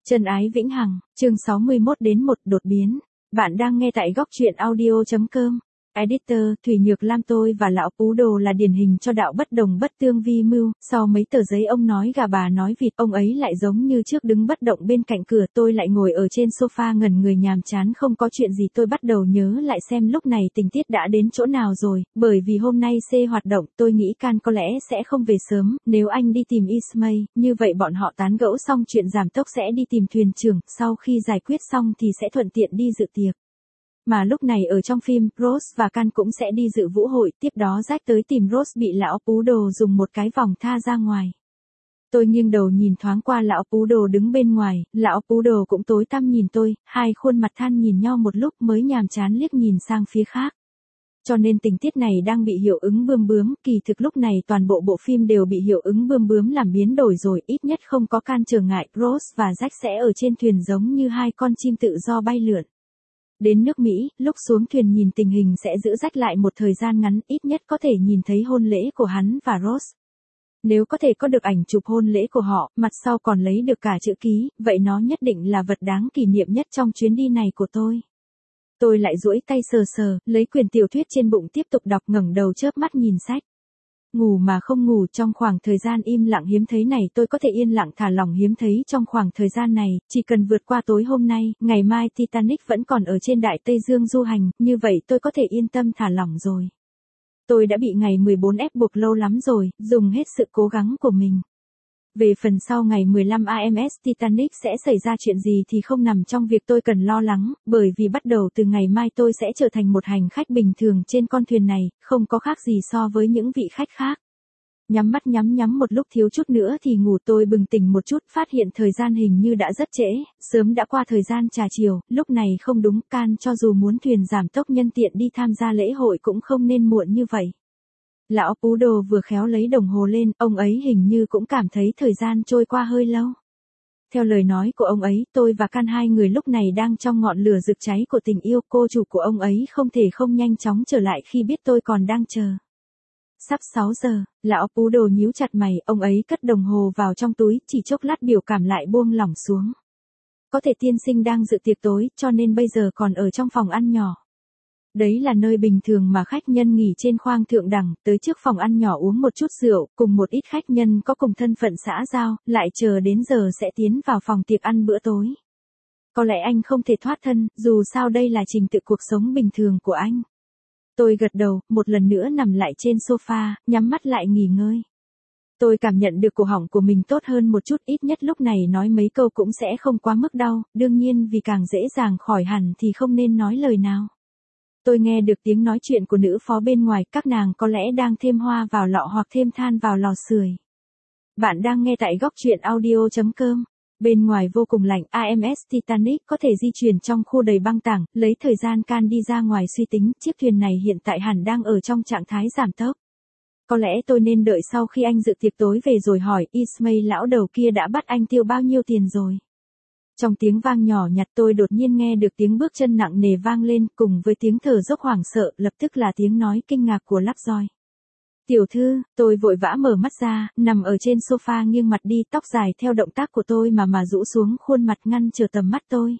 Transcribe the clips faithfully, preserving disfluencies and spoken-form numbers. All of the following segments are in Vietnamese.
Chân ái vĩnh hằng, chương sáu mươi mốt đến một đột biến. Bạn đang nghe tại góc truyện audio chấm com. Editor, Thủy Nhược Lam. Tôi và lão Pú Đồ là điển hình cho đạo bất đồng bất tương vi mưu. Sau mấy tờ giấy ông nói gà bà nói vịt, ông ấy lại giống như trước đứng bất động bên cạnh cửa, tôi lại ngồi ở trên sofa ngẩn người nhàm chán không có chuyện gì. Tôi bắt đầu nhớ lại xem lúc này tình tiết đã đến chỗ nào rồi, bởi vì hôm nay C hoạt động, tôi nghĩ Can có lẽ sẽ không về sớm, nếu anh đi tìm Ismay, như vậy bọn họ tán gẫu xong chuyện giảm tốc sẽ đi tìm thuyền trưởng, sau khi giải quyết xong thì sẽ thuận tiện đi dự tiệc. Mà lúc này ở trong phim, Rose và Can cũng sẽ đi dự vũ hội, tiếp đó Jack tới tìm Rose bị lão Pú Đồ dùng một cái vòng tha ra ngoài. Tôi nghiêng đầu nhìn thoáng qua lão Pú Đồ đứng bên ngoài, lão Pú Đồ cũng tối tăm nhìn tôi, hai khuôn mặt than nhìn nhau một lúc mới nhàm chán liếc nhìn sang phía khác. Cho nên tình tiết này đang bị hiệu ứng bươm bướm, kỳ thực lúc này toàn bộ bộ phim đều bị hiệu ứng bươm bướm làm biến đổi rồi, ít nhất không có Can trở ngại, Rose và Jack sẽ ở trên thuyền giống như hai con chim tự do bay lượn. Đến nước Mỹ, lúc xuống thuyền nhìn tình hình sẽ giữ Jack lại một thời gian ngắn, ít nhất có thể nhìn thấy hôn lễ của hắn và Rose. Nếu có thể có được ảnh chụp hôn lễ của họ, mặt sau còn lấy được cả chữ ký, vậy nó nhất định là vật đáng kỷ niệm nhất trong chuyến đi này của tôi. Tôi lại duỗi tay sờ sờ, lấy quyển tiểu thuyết trên bụng tiếp tục đọc, ngẩng đầu chớp mắt nhìn sách. Ngủ mà không ngủ, trong khoảng thời gian im lặng hiếm thấy này tôi có thể yên lặng thả lỏng hiếm thấy trong khoảng thời gian này, chỉ cần vượt qua tối hôm nay, ngày mai Titanic vẫn còn ở trên Đại Tây Dương du hành, như vậy tôi có thể yên tâm thả lỏng rồi. Tôi đã bị ngày mười bốn ép buộc lâu lắm rồi, dùng hết sự cố gắng của mình. Về phần sau ngày mười lăm a em ét Titanic sẽ xảy ra chuyện gì thì không nằm trong việc tôi cần lo lắng, bởi vì bắt đầu từ ngày mai tôi sẽ trở thành một hành khách bình thường trên con thuyền này, không có khác gì so với những vị khách khác. Nhắm mắt nhắm nhắm một lúc thiếu chút nữa thì ngủ, tôi bừng tỉnh một chút, phát hiện thời gian hình như đã rất trễ, sớm đã qua thời gian trà chiều, lúc này không đúng, Can cho dù muốn thuyền giảm tốc nhân tiện đi tham gia lễ hội cũng không nên muộn như vậy. Lão Pú Đồ vừa khéo lấy đồng hồ lên, ông ấy hình như cũng cảm thấy thời gian trôi qua hơi lâu. Theo lời nói của ông ấy, tôi và Can hai người lúc này đang trong ngọn lửa rực cháy của tình yêu, cô chủ của ông ấy không thể không nhanh chóng trở lại khi biết tôi còn đang chờ. Sắp sáu giờ, lão Pú Đồ nhíu chặt mày, ông ấy cất đồng hồ vào trong túi, chỉ chốc lát biểu cảm lại buông lỏng xuống. Có thể tiên sinh đang dự tiệc tối, cho nên bây giờ còn ở trong phòng ăn nhỏ. Đấy là nơi bình thường mà khách nhân nghỉ trên khoang thượng đẳng, tới trước phòng ăn nhỏ uống một chút rượu, cùng một ít khách nhân có cùng thân phận xã giao, lại chờ đến giờ sẽ tiến vào phòng tiệc ăn bữa tối. Có lẽ anh không thể thoát thân, dù sao đây là trình tự cuộc sống bình thường của anh. Tôi gật đầu, một lần nữa nằm lại trên sofa, nhắm mắt lại nghỉ ngơi. Tôi cảm nhận được cổ họng của mình tốt hơn một chút, ít nhất lúc này nói mấy câu cũng sẽ không quá mức đau, đương nhiên vì càng dễ dàng khỏi hẳn thì không nên nói lời nào. Tôi nghe được tiếng nói chuyện của nữ phó bên ngoài, các nàng có lẽ đang thêm hoa vào lọ hoặc thêm than vào lò sưởi. Bạn đang nghe tại góc truyện audio chấm com. Bên ngoài vô cùng lạnh, a em ét Titanic có thể di chuyển trong khu đầy băng tảng, lấy thời gian Can đi ra ngoài suy tính, chiếc thuyền này hiện tại hẳn đang ở trong trạng thái giảm tốc. Có lẽ tôi nên đợi sau khi anh dự tiệc tối về rồi hỏi Ismay lão đầu kia đã bắt anh tiêu bao nhiêu tiền rồi. Trong tiếng vang nhỏ nhặt tôi đột nhiên nghe được tiếng bước chân nặng nề vang lên, cùng với tiếng thở dốc hoảng sợ, lập tức là tiếng nói kinh ngạc của Lovejoy. Tiểu thư, tôi vội vã mở mắt ra, nằm ở trên sofa nghiêng mặt đi, tóc dài theo động tác của tôi mà mà rũ xuống, khuôn mặt ngăn trở tầm mắt tôi.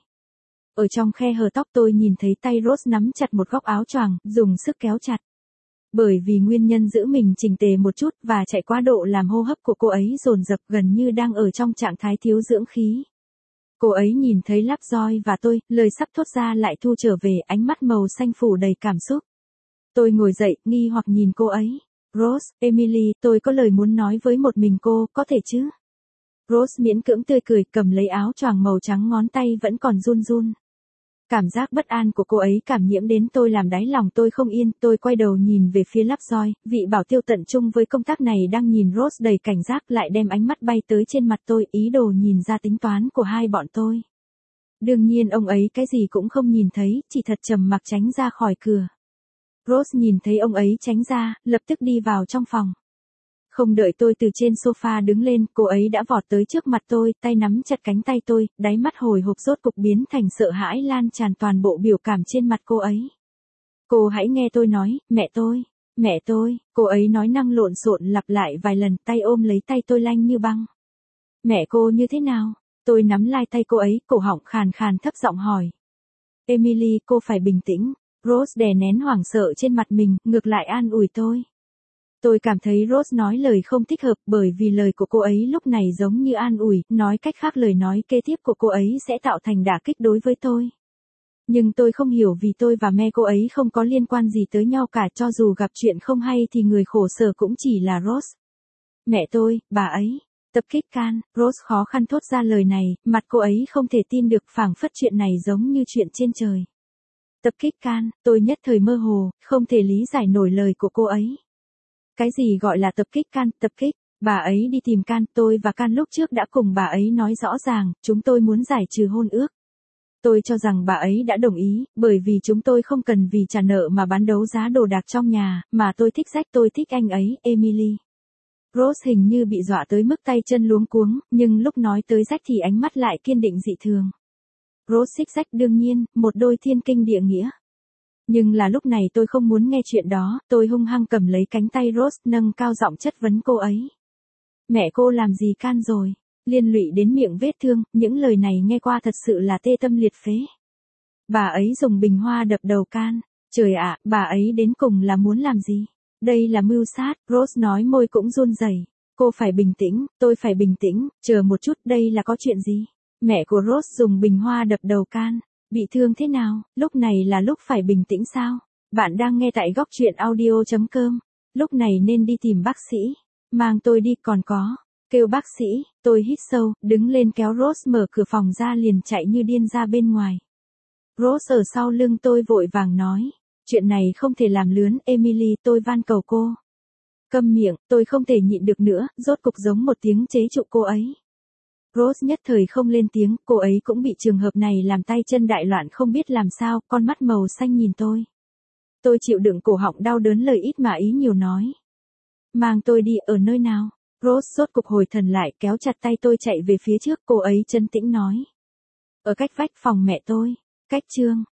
Ở trong khe hở tóc tôi nhìn thấy tay Rose nắm chặt một góc áo choàng, dùng sức kéo chặt. Bởi vì nguyên nhân giữ mình chỉnh tề một chút và chạy quá độ làm hô hấp của cô ấy dồn dập, gần như đang ở trong trạng thái thiếu dưỡng khí. Cô ấy nhìn thấy Lovejoy và tôi, lời sắp thốt ra lại thu trở về, ánh mắt màu xanh phủ đầy cảm xúc. Tôi ngồi dậy, nghi hoặc nhìn cô ấy. Rose, Emily, tôi có lời muốn nói với một mình cô, có thể chứ? Rose miễn cưỡng tươi cười, cầm lấy áo choàng màu trắng, ngón tay vẫn còn run run. Cảm giác bất an của cô ấy cảm nhiễm đến tôi làm đáy lòng tôi không yên, tôi quay đầu nhìn về phía Lovejoy, vị bảo tiêu tận trung với công tác này đang nhìn Rose đầy cảnh giác, lại đem ánh mắt bay tới trên mặt tôi, ý đồ nhìn ra tính toán của hai bọn tôi. Đương nhiên ông ấy cái gì cũng không nhìn thấy, chỉ thật trầm mặc tránh ra khỏi cửa. Rose nhìn thấy ông ấy tránh ra, lập tức đi vào trong phòng. Không đợi tôi từ trên sofa đứng lên, cô ấy đã vọt tới trước mặt tôi, tay nắm chặt cánh tay tôi, đáy mắt hồi hộp rốt cục biến thành sợ hãi lan tràn toàn bộ biểu cảm trên mặt cô ấy. Cô hãy nghe tôi nói, mẹ tôi, mẹ tôi, cô ấy nói năng lộn xộn lặp lại vài lần, tay ôm lấy tay tôi lanh như băng. Mẹ cô như thế nào? Tôi nắm lai tay cô ấy, cổ họng khàn khàn thấp giọng hỏi. Emily, cô phải bình tĩnh. Rose đè nén hoảng sợ trên mặt mình, ngược lại an ủi tôi. Tôi cảm thấy Rose nói lời không thích hợp bởi vì lời của cô ấy lúc này giống như an ủi, nói cách khác lời nói kế tiếp của cô ấy sẽ tạo thành đả kích đối với tôi. Nhưng tôi không hiểu vì tôi và mẹ cô ấy không có liên quan gì tới nhau cả, cho dù gặp chuyện không hay thì người khổ sở cũng chỉ là Rose. Mẹ tôi, bà ấy. Tập kích can, Rose khó khăn thốt ra lời này, mặt cô ấy không thể tin được, phảng phất chuyện này giống như chuyện trên trời. Tập kích can, tôi nhất thời mơ hồ, không thể lý giải nổi lời của cô ấy. Cái gì gọi là tập kích can, tập kích, bà ấy đi tìm can, tôi và can lúc trước đã cùng bà ấy nói rõ ràng, chúng tôi muốn giải trừ hôn ước. Tôi cho rằng bà ấy đã đồng ý, bởi vì chúng tôi không cần vì trả nợ mà bán đấu giá đồ đạc trong nhà, mà tôi thích Jack, tôi thích anh ấy, Emily. Rose hình như bị dọa tới mức tay chân luống cuống, nhưng lúc nói tới Jack thì ánh mắt lại kiên định dị thường. Rose thích Jack đương nhiên, một đôi thiên kinh địa nghĩa. Nhưng là lúc này tôi không muốn nghe chuyện đó, tôi hung hăng cầm lấy cánh tay Rose, nâng cao giọng chất vấn cô ấy. Mẹ cô làm gì can rồi? Liên lụy đến miệng vết thương, những lời này nghe qua thật sự là tê tâm liệt phế. Bà ấy dùng bình hoa đập đầu can. Trời ạ, bà ấy đến cùng là muốn làm gì? Đây là mưu sát, Rose nói, môi cũng run rẩy. Cô phải bình tĩnh, tôi phải bình tĩnh, chờ một chút, đây là có chuyện gì? Mẹ của Rose dùng bình hoa đập đầu can. Bị thương thế nào? Lúc này là lúc phải bình tĩnh sao? Bạn đang nghe tại góc truyện audio chấm com. Lúc này nên đi tìm bác sĩ. Mang tôi đi, còn có. Kêu bác sĩ, tôi hít sâu, đứng lên kéo Rose mở cửa phòng ra, liền chạy như điên ra bên ngoài. Rose ở sau lưng tôi vội vàng nói. Chuyện này không thể làm lướn, Emily, tôi van cầu cô. Câm miệng, tôi không thể nhịn được nữa, rốt cục giống một tiếng chế trụ cô ấy. Rose nhất thời không lên tiếng, cô ấy cũng bị trường hợp này làm tay chân đại loạn không biết làm sao, con mắt màu xanh nhìn tôi. Tôi chịu đựng cổ họng đau đớn, lời ít mà ý nhiều nói. Mang tôi đi, ở nơi nào? Rose rốt cục hồi thần lại, kéo chặt tay tôi chạy về phía trước, cô ấy trấn tĩnh nói. Ở cách vách phòng mẹ tôi. Cách chương.